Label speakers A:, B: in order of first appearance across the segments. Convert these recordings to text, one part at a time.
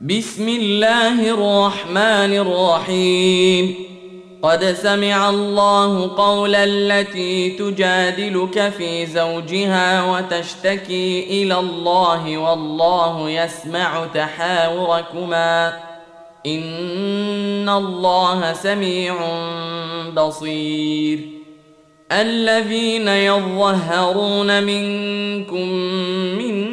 A: بسم الله الرحمن الرحيم. قد سمع الله قول التي تجادلك في زوجها وتشتكي إلى الله والله يسمع تحاوركما إن الله سميع بصير. الذين يظهرون منكم من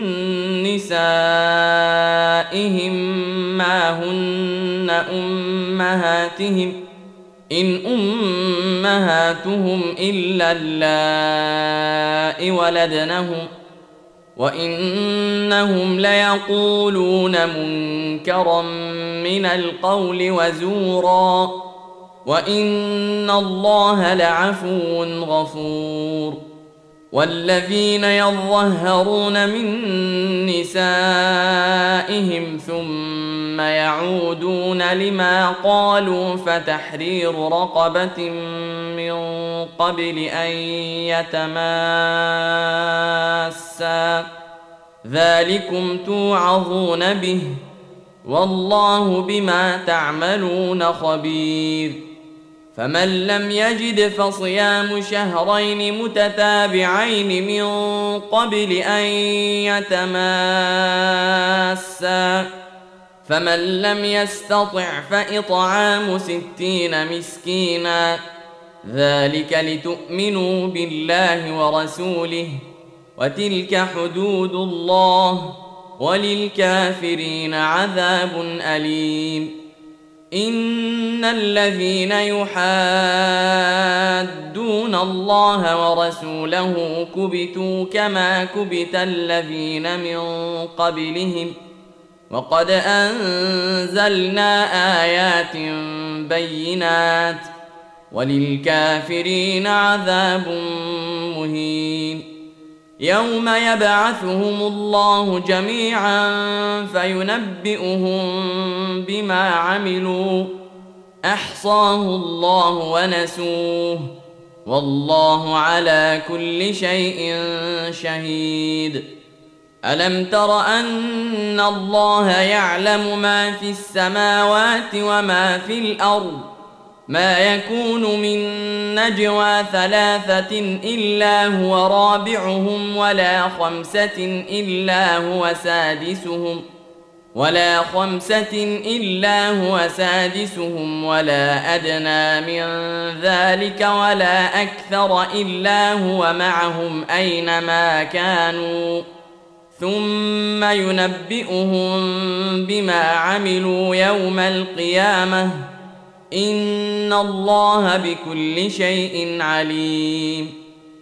A: نسائهم ما هن أمهاتهم إن أمهاتهم إلا اللائي ولدنهم وإنهم ليقولون منكرا من القول وزورا وإن الله لعفو غفور. والذين يظهرون من نسائهم ثم يعودون لما قالوا فتحرير رقبة من قبل أن يتماسا ذلكم توعظون به والله بما تعملون خبير. فمن لم يجد فصيام شهرين متتابعين من قبل أن يتماسا فمن لم يستطع فإطعام 60 مسكينا ذلك لتؤمنوا بالله ورسوله وتلك حدود الله وللكافرين عذاب أليم. إن الذين يحادون الله ورسوله كبتوا كما كبت الذين من قبلهم وقد أنزلنا آيات بينات وللكافرين عذاب مهين. يوم يبعثهم الله جميعا فينبئهم بما عملوا أحصاه الله ونسوه والله على كل شيء شهيد. ألم تر أن الله يعلم ما في السماوات وما في الأرض ما يكون من نجوى 3 إلا هو رابعهم ولا 5 إلا هو سادسهم ولا أدنى من ذلك ولا أكثر إلا هو معهم أينما كانوا ثم ينبئهم بما عملوا يوم القيامة إن الله بكل شيء عليم.